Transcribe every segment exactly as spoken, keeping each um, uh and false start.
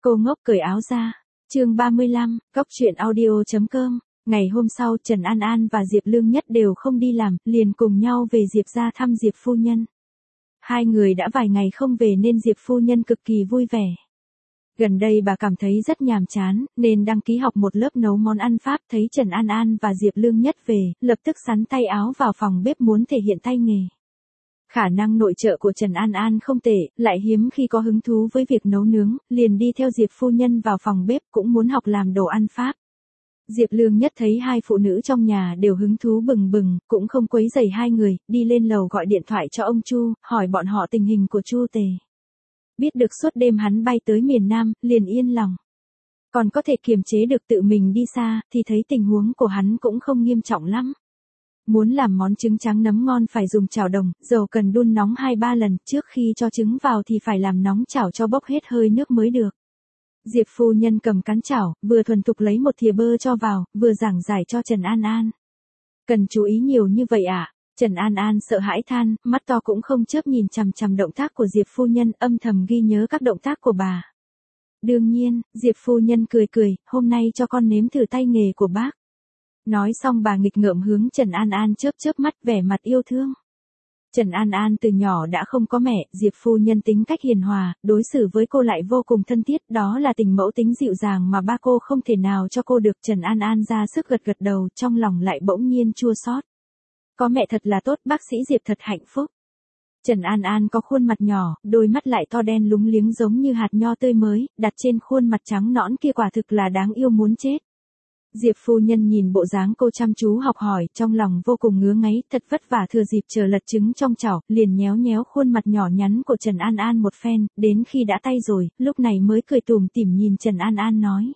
Cô ngốc cởi áo ra. Chương ba mươi lăm, Góc truyện audio chấm com. Ngày hôm sau Trần An An và Diệp Lương Nhất đều không đi làm, liền cùng nhau về Diệp ra thăm Diệp phu nhân. Hai người đã vài ngày không về nên Diệp phu nhân cực kỳ vui vẻ. Gần đây bà cảm thấy rất nhàm chán, nên đăng ký học một lớp nấu món ăn Pháp, thấy Trần An An và Diệp Lương Nhất về, lập tức xắn tay áo vào phòng bếp muốn thể hiện tay nghề. Khả năng nội trợ của Trần An An không tệ, lại hiếm khi có hứng thú với việc nấu nướng, liền đi theo Diệp phu nhân vào phòng bếp cũng muốn học làm đồ ăn Pháp. Diệp Lương Nhất thấy hai phụ nữ trong nhà đều hứng thú bừng bừng, cũng không quấy rầy hai người, đi lên lầu gọi điện thoại cho ông Chu, hỏi bọn họ tình hình của Chu Tề. Biết được suốt đêm hắn bay tới miền Nam, liền yên lòng. Còn có thể kiềm chế được tự mình đi xa, thì thấy tình huống của hắn cũng không nghiêm trọng lắm. Muốn làm món trứng trắng nấm ngon phải dùng chảo đồng, dầu cần đun nóng hai ba lần, trước khi cho trứng vào thì phải làm nóng chảo cho bốc hết hơi nước mới được. Diệp phu nhân cầm cán chảo, vừa thuần thục lấy một thìa bơ cho vào, vừa giảng giải cho Trần An An. Cần chú ý nhiều như vậy ạ? À? Trần An An sợ hãi than, mắt to cũng không chớp nhìn chằm chằm động tác của Diệp phu nhân, âm thầm ghi nhớ các động tác của bà. Đương nhiên, Diệp phu nhân cười cười, hôm nay cho con nếm thử tay nghề của bác. Nói xong bà nghịch ngợm hướng Trần An An chớp chớp mắt vẻ mặt yêu thương. Trần An An từ nhỏ đã không có mẹ, Diệp phu nhân tính cách hiền hòa, đối xử với cô lại vô cùng thân thiết, đó là tình mẫu tính dịu dàng mà ba cô không thể nào cho cô được. Trần An An ra sức gật gật đầu, trong lòng lại bỗng nhiên chua xót. Có mẹ thật là tốt, bác sĩ Diệp thật hạnh phúc. Trần An An có khuôn mặt nhỏ, đôi mắt lại to đen lúng liếng giống như hạt nho tươi mới, đặt trên khuôn mặt trắng nõn kia quả thực là đáng yêu muốn chết. Diệp phu nhân nhìn bộ dáng cô chăm chú học hỏi, trong lòng vô cùng ngứa ngáy, thật vất vả thừa dịp chờ lật trứng trong chảo, liền nhéo nhéo khuôn mặt nhỏ nhắn của Trần An An một phen, đến khi đã tay rồi, lúc này mới cười tủm tỉm nhìn Trần An An nói.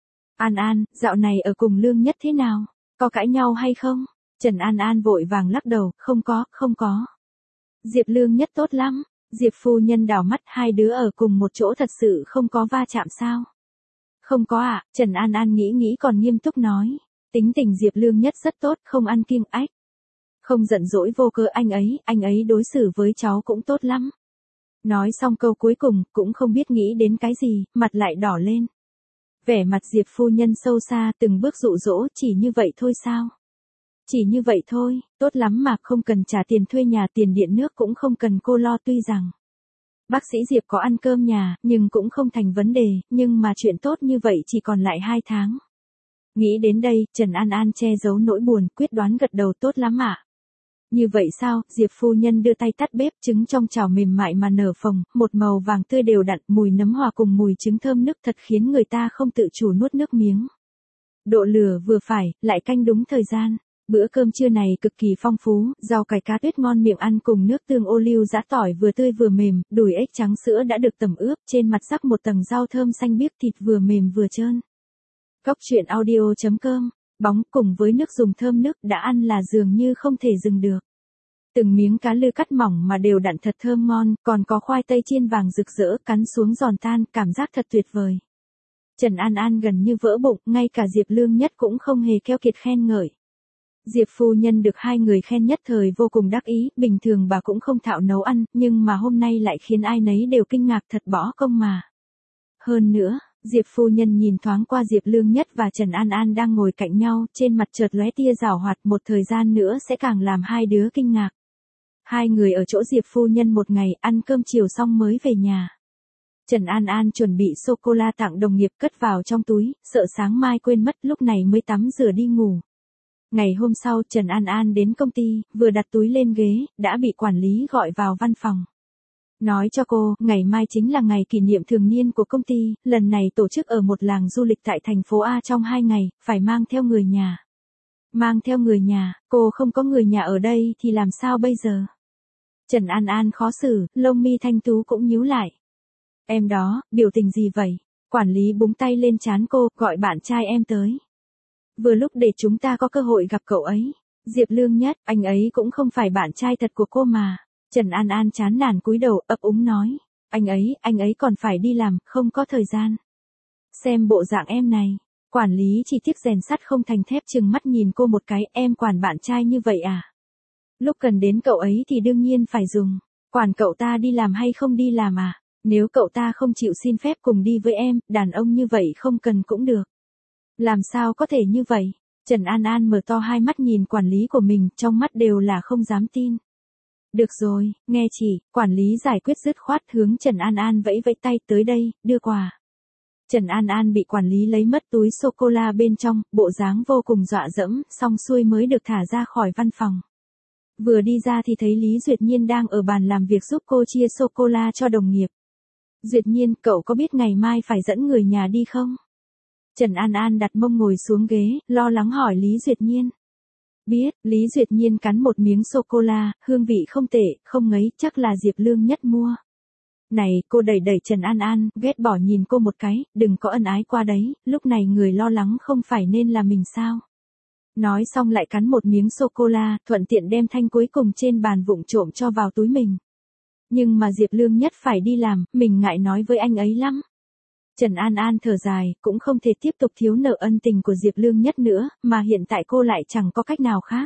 An An, dạo này ở cùng Lương Nhất thế nào? Có cãi nhau hay không? Trần An An vội vàng lắc đầu, không có, không có. Diệp Lương Nhất tốt lắm. Diệp phu nhân đảo mắt, hai đứa ở cùng một chỗ thật sự không có va chạm sao? Không có ạ, à, Trần An An nghĩ nghĩ còn nghiêm túc nói. Tính tình Diệp Lương Nhất rất tốt, không ăn kiêng ách. Không giận dỗi vô cớ anh ấy, anh ấy đối xử với cháu cũng tốt lắm. Nói xong câu cuối cùng, cũng không biết nghĩ đến cái gì, mặt lại đỏ lên. Vẻ mặt Diệp phu nhân sâu xa, từng bước dụ dỗ, chỉ như vậy thôi sao? Chỉ như vậy thôi, tốt lắm mà, không cần trả tiền thuê nhà, tiền điện nước cũng không cần cô lo, tuy rằng bác sĩ Diệp có ăn cơm nhà, nhưng cũng không thành vấn đề, nhưng mà chuyện tốt như vậy chỉ còn lại hai tháng. Nghĩ đến đây, Trần An An che giấu nỗi buồn, quyết đoán gật đầu, tốt lắm ạ. À? Như vậy sao? Diệp phu nhân đưa tay tắt bếp, trứng trong chảo mềm mại mà nở phồng, một màu vàng tươi đều đặn, mùi nấm hòa cùng mùi trứng thơm nức thật khiến người ta không tự chủ nuốt nước miếng. Độ lửa vừa phải, lại canh đúng thời gian. Bữa cơm trưa này cực kỳ phong phú, rau cải cá tuyết ngon miệng ăn cùng nước tương ô liu giã tỏi vừa tươi vừa mềm, đùi ếch trắng sữa đã được tẩm ướp, trên mặt rắc một tầng rau thơm xanh biếc, thịt vừa mềm vừa trơn. Góc truyện audio chấm com, bóng cùng với nước dùng thơm nức đã ăn là dường như không thể dừng được. Từng miếng cá lư cắt mỏng mà đều đặn thật thơm ngon, còn có khoai tây chiên vàng rực rỡ, cắn xuống giòn tan, cảm giác thật tuyệt vời. Trần An An gần như vỡ bụng, ngay cả Diệp Lương Nhất cũng không hề keo kiệt khen ngợi. Diệp phu nhân được hai người khen nhất thời vô cùng đắc ý, bình thường bà cũng không thạo nấu ăn, nhưng mà hôm nay lại khiến ai nấy đều kinh ngạc, thật bỏ công mà. Hơn nữa, Diệp phu nhân nhìn thoáng qua Diệp Lương Nhất và Trần An An đang ngồi cạnh nhau, trên mặt chợt lóe tia giảo hoạt, một thời gian nữa sẽ càng làm hai đứa kinh ngạc. Hai người ở chỗ Diệp phu nhân một ngày, ăn cơm chiều xong mới về nhà. Trần An An chuẩn bị sô-cô-la tặng đồng nghiệp, cất vào trong túi, sợ sáng mai quên mất, lúc này mới tắm rửa đi ngủ. Ngày hôm sau Trần An An đến công ty, vừa đặt túi lên ghế, đã bị quản lý gọi vào văn phòng. Nói cho cô, ngày mai chính là ngày kỷ niệm thường niên của công ty, lần này tổ chức ở một làng du lịch tại thành phố A trong hai ngày, phải mang theo người nhà. Mang theo người nhà, cô không có người nhà ở đây thì làm sao bây giờ? Trần An An khó xử, lông mi thanh tú cũng nhíu lại. Em đó, biểu tình gì vậy? Quản lý búng tay lên trán cô, gọi bạn trai em tới. Vừa lúc để chúng ta có cơ hội gặp cậu ấy. Diệp Lương Nhất, anh ấy cũng không phải bạn trai thật của cô mà. Trần An An chán nản cúi đầu, ấp úng nói. Anh ấy, anh ấy còn phải đi làm, không có thời gian. Xem bộ dạng em này. Quản lý chỉ tiếc rèn sắt không thành thép, chừng mắt nhìn cô một cái, em quản bạn trai như vậy à? Lúc cần đến cậu ấy thì đương nhiên phải dùng. Quản cậu ta đi làm hay không đi làm à? Nếu cậu ta không chịu xin phép cùng đi với em, đàn ông như vậy không cần cũng được. Làm sao có thể như vậy? Trần An An mở to hai mắt nhìn quản lý của mình, trong mắt đều là không dám tin. Được rồi, nghe chị, quản lý giải quyết dứt khoát hướng Trần An An vẫy vẫy tay, tới đây, đưa quà. Trần An An bị quản lý lấy mất túi sô-cô-la bên trong, bộ dáng vô cùng dọa dẫm, xong xuôi mới được thả ra khỏi văn phòng. Vừa đi ra thì thấy Lý Duyệt Nhiên đang ở bàn làm việc giúp cô chia sô-cô-la cho đồng nghiệp. Duyệt Nhiên, cậu có biết ngày mai phải dẫn người nhà đi không? Trần An An đặt mông ngồi xuống ghế, lo lắng hỏi Lý Duyệt Nhiên. Biết, Lý Duyệt Nhiên cắn một miếng sô-cô-la, hương vị không tệ, không ngấy, chắc là Diệp Lương Nhất mua. Này, cô đẩy đẩy Trần An An, ghét bỏ nhìn cô một cái, đừng có ân ái qua đấy, lúc này người lo lắng không phải nên là mình sao? Nói xong lại cắn một miếng sô-cô-la, thuận tiện đem thanh cuối cùng trên bàn vụng trộm cho vào túi mình. Nhưng mà Diệp Lương Nhất phải đi làm, mình ngại nói với anh ấy lắm. Trần An An thở dài, cũng không thể tiếp tục thiếu nợ ân tình của Diệp Lương Nhất nữa, mà hiện tại cô lại chẳng có cách nào khác.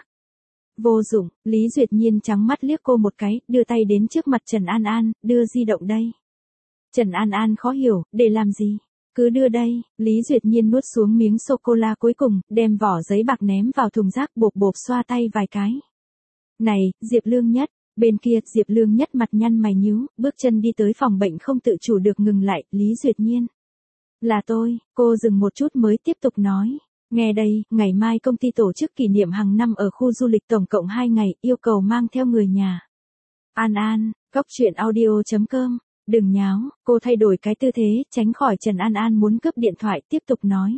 Vô dụng, Lý Duyệt Nhiên trắng mắt liếc cô một cái, đưa tay đến trước mặt Trần An An, đưa di động đây. Trần An An khó hiểu, để làm gì? Cứ đưa đây, Lý Duyệt Nhiên nuốt xuống miếng sô-cô-la cuối cùng, đem vỏ giấy bạc ném vào thùng rác, bộp bộp xoa tay vài cái. Này, Diệp Lương Nhất, bên kia, Diệp Lương Nhất mặt nhăn mày nhíu, bước chân đi tới phòng bệnh không tự chủ được ngừng lại, Lý Duyệt Nhiên. Là tôi, cô dừng một chút mới tiếp tục nói. Nghe đây, ngày mai công ty tổ chức kỷ niệm hàng năm ở khu du lịch tổng cộng hai ngày, yêu cầu mang theo người nhà. An An, góc chuyện audio chấm com. Đừng nháo, cô thay đổi cái tư thế, tránh khỏi Trần An An muốn cướp điện thoại, tiếp tục nói.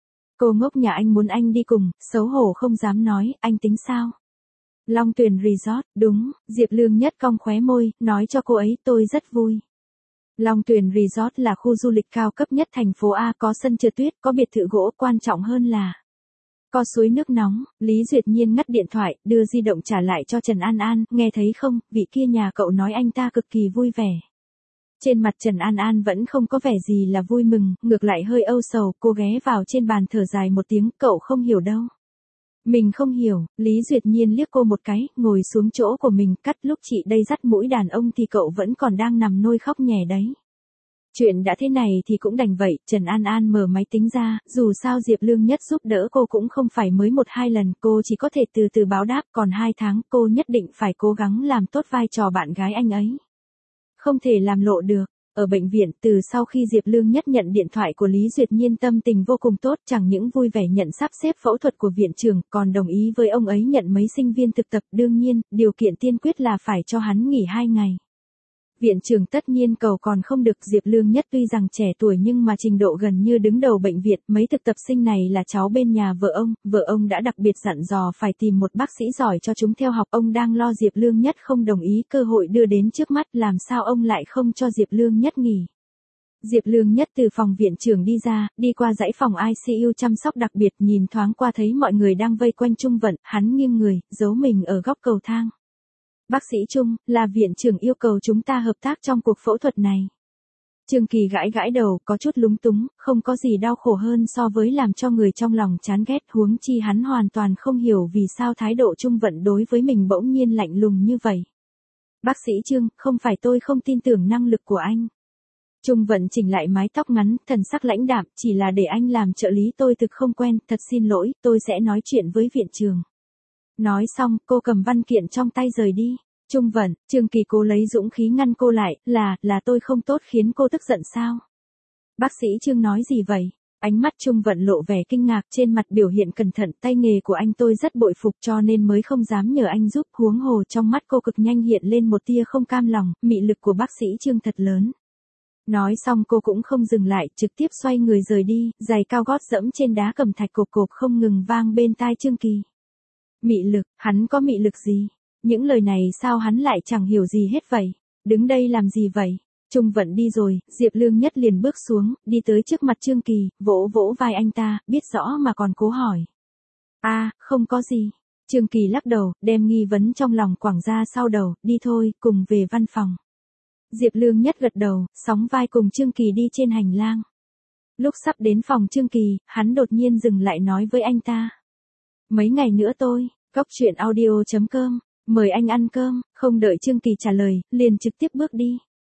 Cô ngốc nhà anh muốn anh đi cùng, xấu hổ không dám nói, anh tính sao? Long Tuyền Resort, đúng, Diệp Lương Nhất cong khóe môi, nói cho cô ấy tôi rất vui. Long Tuyền Resort là khu du lịch cao cấp nhất thành phố A, có sân trượt tuyết, có biệt thự gỗ, quan trọng hơn là có suối nước nóng. Lý Duyệt Nhiên ngắt điện thoại, đưa di động trả lại cho Trần An An, nghe thấy không, vị kia nhà cậu nói anh ta cực kỳ vui vẻ. Trên mặt Trần An An vẫn không có vẻ gì là vui mừng, ngược lại hơi âu sầu, cô ghé vào trên bàn thở dài một tiếng, cậu không hiểu đâu. Mình không hiểu, Lý Duyệt Nhiên liếc cô một cái, ngồi xuống chỗ của mình, cắt lúc chị đây dắt mũi đàn ông thì cậu vẫn còn đang nằm nôi khóc nhè đấy. Chuyện đã thế này thì cũng đành vậy, Trần An An mở máy tính ra, dù sao Diệp Lương Nhất giúp đỡ cô cũng không phải mới một hai lần, cô chỉ có thể từ từ báo đáp, còn hai tháng cô nhất định phải cố gắng làm tốt vai trò bạn gái anh ấy. Không thể làm lộ được. Ở bệnh viện, từ sau khi Diệp Lương Nhất nhận điện thoại của Lý Duyệt Nhiên tâm tình vô cùng tốt, chẳng những vui vẻ nhận sắp xếp phẫu thuật của viện trưởng, còn đồng ý với ông ấy nhận mấy sinh viên thực tập, đương nhiên, điều kiện tiên quyết là phải cho hắn nghỉ hai ngày. Viện trưởng tất nhiên cầu còn không được, Diệp Lương Nhất tuy rằng trẻ tuổi nhưng mà trình độ gần như đứng đầu bệnh viện, mấy thực tập sinh này là cháu bên nhà vợ ông, vợ ông đã đặc biệt dặn dò phải tìm một bác sĩ giỏi cho chúng theo học, ông đang lo Diệp Lương Nhất không đồng ý, cơ hội đưa đến trước mắt, làm sao ông lại không cho Diệp Lương Nhất nghỉ. Diệp Lương Nhất từ phòng viện trưởng đi ra, đi qua dãy phòng i xê u chăm sóc đặc biệt, nhìn thoáng qua thấy mọi người đang vây quanh Trung Vận, hắn nghiêng người, giấu mình ở góc cầu thang. Bác sĩ Trung, là viện trưởng yêu cầu chúng ta hợp tác trong cuộc phẫu thuật này. Trương Kỳ gãi gãi đầu, có chút lúng túng, không có gì đau khổ hơn so với làm cho người trong lòng chán ghét, huống chi hắn hoàn toàn không hiểu vì sao thái độ Trung Vận đối với mình bỗng nhiên lạnh lùng như vậy. Bác sĩ Trương, không phải tôi không tin tưởng năng lực của anh. Trung Vận chỉnh lại mái tóc ngắn, thần sắc lãnh đạm, chỉ là để anh làm trợ lý tôi thực không quen, thật xin lỗi, tôi sẽ nói chuyện với viện trưởng. Nói xong, cô cầm văn kiện trong tay rời đi. Trung Vận, Trương Kỳ cố lấy dũng khí ngăn cô lại, là, là tôi không tốt khiến cô tức giận sao? Bác sĩ Trương nói gì vậy? Ánh mắt Trung Vận lộ vẻ kinh ngạc, trên mặt biểu hiện cẩn thận, tay nghề của anh tôi rất bội phục cho nên mới không dám nhờ anh giúp, huống hồ trong mắt cô cực nhanh hiện lên một tia không cam lòng, mị lực của bác sĩ Trương thật lớn. Nói xong cô cũng không dừng lại, trực tiếp xoay người rời đi, giày cao gót dẫm trên đá cẩm thạch cộp cộp không ngừng vang bên tai Trương Kỳ. Mị lực, hắn có mị lực gì? Những lời này sao hắn lại chẳng hiểu gì hết vậy? Đứng đây làm gì vậy? Trung Vận đi rồi, Diệp Lương Nhất liền bước xuống, đi tới trước mặt Trương Kỳ, vỗ vỗ vai anh ta, biết rõ mà còn cố hỏi. A, à, không có gì. Trương Kỳ lắc đầu, đem nghi vấn trong lòng quẳng ra sau đầu, đi thôi, cùng về văn phòng. Diệp Lương Nhất gật đầu, sóng vai cùng Trương Kỳ đi trên hành lang. Lúc sắp đến phòng Trương Kỳ, hắn đột nhiên dừng lại nói với anh ta. Mấy ngày nữa tôi, góc chuyện audio chấm com, mời anh ăn cơm, không đợi Trương Kỳ trả lời, liền trực tiếp bước đi.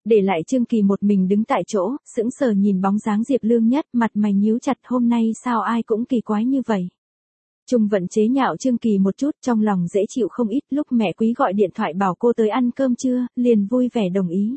Để lại Trương Kỳ một mình đứng tại chỗ, sững sờ nhìn bóng dáng Diệp Lương Nhất, mặt mày nhíu chặt, hôm nay sao ai cũng kỳ quái như vậy. Trung Vận chế nhạo Trương Kỳ một chút, trong lòng dễ chịu không ít, lúc mẹ Quý gọi điện thoại bảo cô tới ăn cơm trưa, liền vui vẻ đồng ý.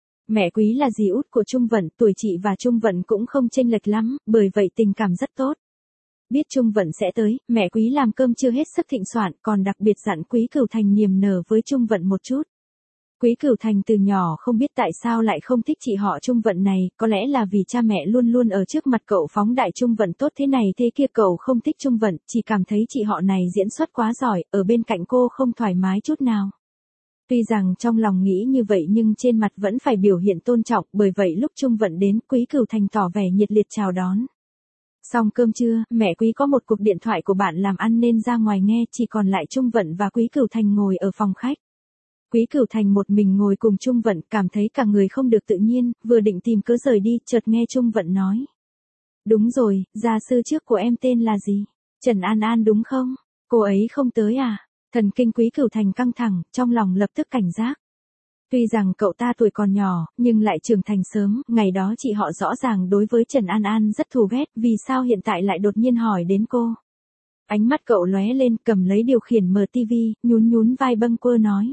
Mẹ Quý là dì út của Trung Vận, tuổi chị và Trung Vận cũng không chênh lệch lắm, bởi vậy tình cảm rất tốt. Biết Trung Vận sẽ tới, mẹ Quý làm cơm chưa hết sức thịnh soạn, còn đặc biệt dặn Quý Cửu Thành niềm nở với Trung Vận một chút. Quý Cửu Thành từ nhỏ không biết tại sao lại không thích chị họ Trung Vận này, có lẽ là vì cha mẹ luôn luôn ở trước mặt cậu phóng đại Trung Vận tốt thế này thế kia, cậu không thích Trung Vận, chỉ cảm thấy chị họ này diễn xuất quá giỏi, ở bên cạnh cô không thoải mái chút nào. Tuy rằng trong lòng nghĩ như vậy nhưng trên mặt vẫn phải biểu hiện tôn trọng, bởi vậy lúc Trung Vận đến, Quý Cửu Thành tỏ vẻ nhiệt liệt chào đón. Xong cơm trưa, mẹ Quý có một cuộc điện thoại của bạn làm ăn nên ra ngoài nghe, chỉ còn lại Trung Vận và Quý Cửu Thành ngồi ở phòng khách. Quý Cửu Thành một mình ngồi cùng Trung Vận, cảm thấy cả người không được tự nhiên, vừa định tìm cớ rời đi, chợt nghe Trung Vận nói. Đúng rồi, gia sư trước của em tên là gì? Trần An An đúng không? Cô ấy không tới à? Thần kinh Quý Cửu Thành căng thẳng, trong lòng lập tức cảnh giác. Tuy rằng cậu ta tuổi còn nhỏ, nhưng lại trưởng thành sớm, ngày đó chị họ rõ ràng đối với Trần An An rất thù ghét, vì sao hiện tại lại đột nhiên hỏi đến cô? Ánh mắt cậu lóe lên, cầm lấy điều khiển mở tivi, nhún nhún vai bâng quơ nói.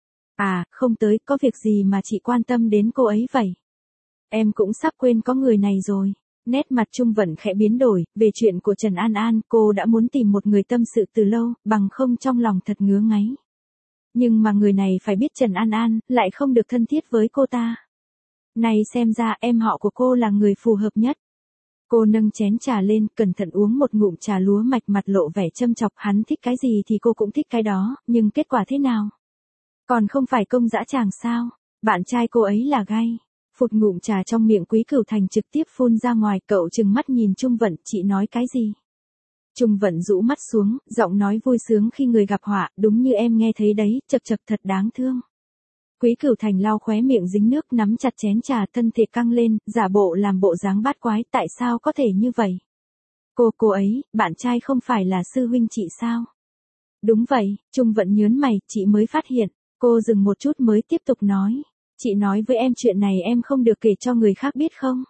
À, không tới, có việc gì mà chị quan tâm đến cô ấy vậy? Em cũng sắp quên có người này rồi. Nét mặt Trung Vận khẽ biến đổi, về chuyện của Trần An An, cô đã muốn tìm một người tâm sự từ lâu, bằng không trong lòng thật ngứa ngáy. Nhưng mà người này phải biết Trần An An, lại không được thân thiết với cô ta. Này xem ra em họ của cô là người phù hợp nhất. Cô nâng chén trà lên, cẩn thận uống một ngụm trà lúa mạch, mặt lộ vẻ châm chọc, hắn thích cái gì thì cô cũng thích cái đó, nhưng kết quả thế nào? Còn không phải công dã tràng sao? Bạn trai cô ấy là gay. Phụt ngụm trà trong miệng Quý Cửu Thành trực tiếp phun ra ngoài, cậu trừng mắt nhìn Trung Vận, chị nói cái gì? Trung Vận rũ mắt xuống, giọng nói vui sướng khi người gặp họa, đúng như em nghe thấy đấy, chật chật thật đáng thương. Quý Cửu Thành lau khóe miệng dính nước, nắm chặt chén trà, thân thể căng lên, giả bộ làm bộ dáng bát quái, tại sao có thể như vậy? Cô, cô ấy, bạn trai không phải là sư huynh chị sao? Đúng vậy, Trung Vận nhớn mày, chị mới phát hiện. Cô dừng một chút mới tiếp tục nói. Chị nói với em chuyện này em không được kể cho người khác biết không?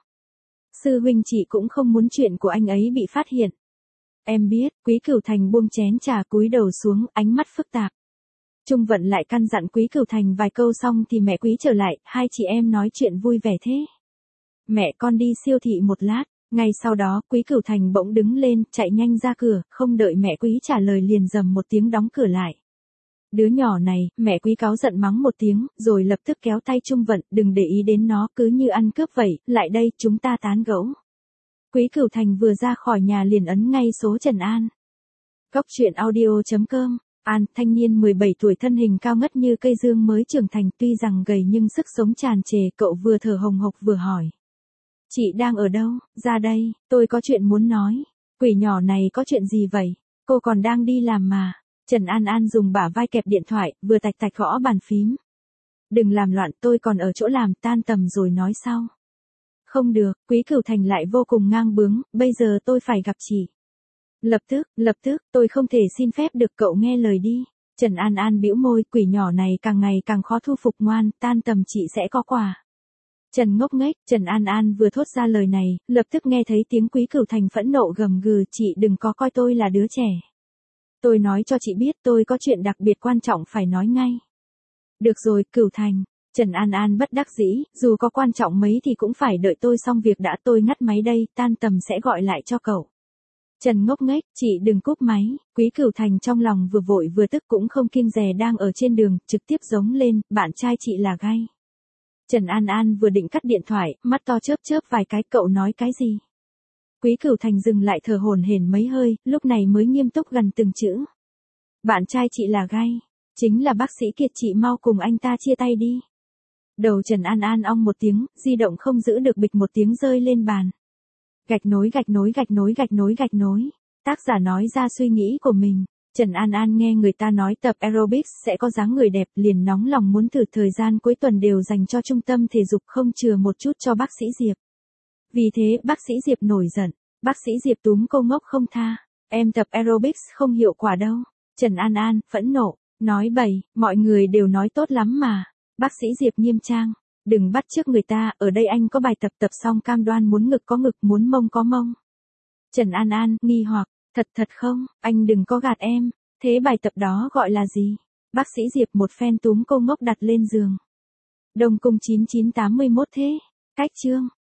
Sư huynh chị cũng không muốn chuyện của anh ấy bị phát hiện. Em biết, Quý Cửu Thành buông chén trà cúi đầu xuống, ánh mắt phức tạp. Trung Vận lại căn dặn Quý Cửu Thành vài câu xong thì mẹ Quý trở lại, hai chị em nói chuyện vui vẻ thế. Mẹ con đi siêu thị một lát, ngay sau đó Quý Cửu Thành bỗng đứng lên, chạy nhanh ra cửa, không đợi mẹ Quý trả lời liền rầm một tiếng đóng cửa lại. Đứa nhỏ này, mẹ Quý cáu giận mắng một tiếng, rồi lập tức kéo tay Trung Vận, đừng để ý đến nó, cứ như ăn cướp vậy, lại đây, chúng ta tán gẫu. Quý Cửu Thành vừa ra khỏi nhà liền ấn ngay số Trần An. Góc truyện audio chấm com, An, thanh niên mười bảy tuổi thân hình cao ngất như cây dương mới trưởng thành, tuy rằng gầy nhưng sức sống tràn trề, cậu vừa thở hồng hộc vừa hỏi. Chị đang ở đâu, ra đây, tôi có chuyện muốn nói. Quỷ nhỏ này có chuyện gì vậy, cô còn đang đi làm mà. Trần An An dùng bả vai kẹp điện thoại, vừa tạch tạch gõ bàn phím. Đừng làm loạn, tôi còn ở chỗ làm, tan tầm rồi nói sau. Không được, Quý Cửu Thành lại vô cùng ngang bướng, bây giờ tôi phải gặp chị. Lập tức, lập tức, tôi không thể xin phép được, cậu nghe lời đi. Trần An An bĩu môi, quỷ nhỏ này càng ngày càng khó thu phục, ngoan, tan tầm chị sẽ có quà. Trần ngốc nghếch, Trần An An vừa thốt ra lời này, lập tức nghe thấy tiếng Quý Cửu Thành phẫn nộ gầm gừ, chị đừng có coi tôi là đứa trẻ. Tôi nói cho chị biết tôi có chuyện đặc biệt quan trọng phải nói ngay. Được rồi, Cửu Thành. Trần An An bất đắc dĩ, dù có quan trọng mấy thì cũng phải đợi tôi xong việc đã, tôi ngắt máy đây, tan tầm sẽ gọi lại cho cậu. Trần ngốc nghếch, chị đừng cúp máy. Quý Cửu Thành trong lòng vừa vội vừa tức cũng không kiêng dè đang ở trên đường, trực tiếp giống lên, bạn trai chị là gay. Trần An An vừa định cắt điện thoại, mắt to chớp chớp vài cái, cậu nói cái gì? Quý Cửu Thành dừng lại thở hổn hển mấy hơi, lúc này mới nghiêm túc gần từng chữ. Bạn trai chị là gay, chính là bác sĩ Kiệt, chị mau cùng anh ta chia tay đi. Đầu Trần An An ong một tiếng, di động không giữ được bịch một tiếng rơi lên bàn. Gạch nối gạch nối gạch nối gạch nối gạch nối. Tác giả nói ra suy nghĩ của mình. Trần An An nghe người ta nói tập aerobics sẽ có dáng người đẹp, liền nóng lòng muốn thử, thời gian cuối tuần đều dành cho trung tâm thể dục không chừa một chút cho bác sĩ Diệp. Vì thế bác sĩ Diệp nổi giận, bác sĩ Diệp túm cô ngốc không tha, em tập aerobics không hiệu quả đâu. Trần An An, phẫn nộ, nói bậy, mọi người đều nói tốt lắm mà. Bác sĩ Diệp nghiêm trang, Đừng bắt chước người ta, ở đây anh có bài tập tập xong cam đoan muốn ngực có ngực, muốn mông có mông. Trần An An, nghi hoặc, thật thật không, anh đừng có gạt em, thế bài tập đó gọi là gì? Bác sĩ Diệp một phen túm cô ngốc đặt lên giường. Đông Cung chín chín tám mươi mốt thế, cách chương.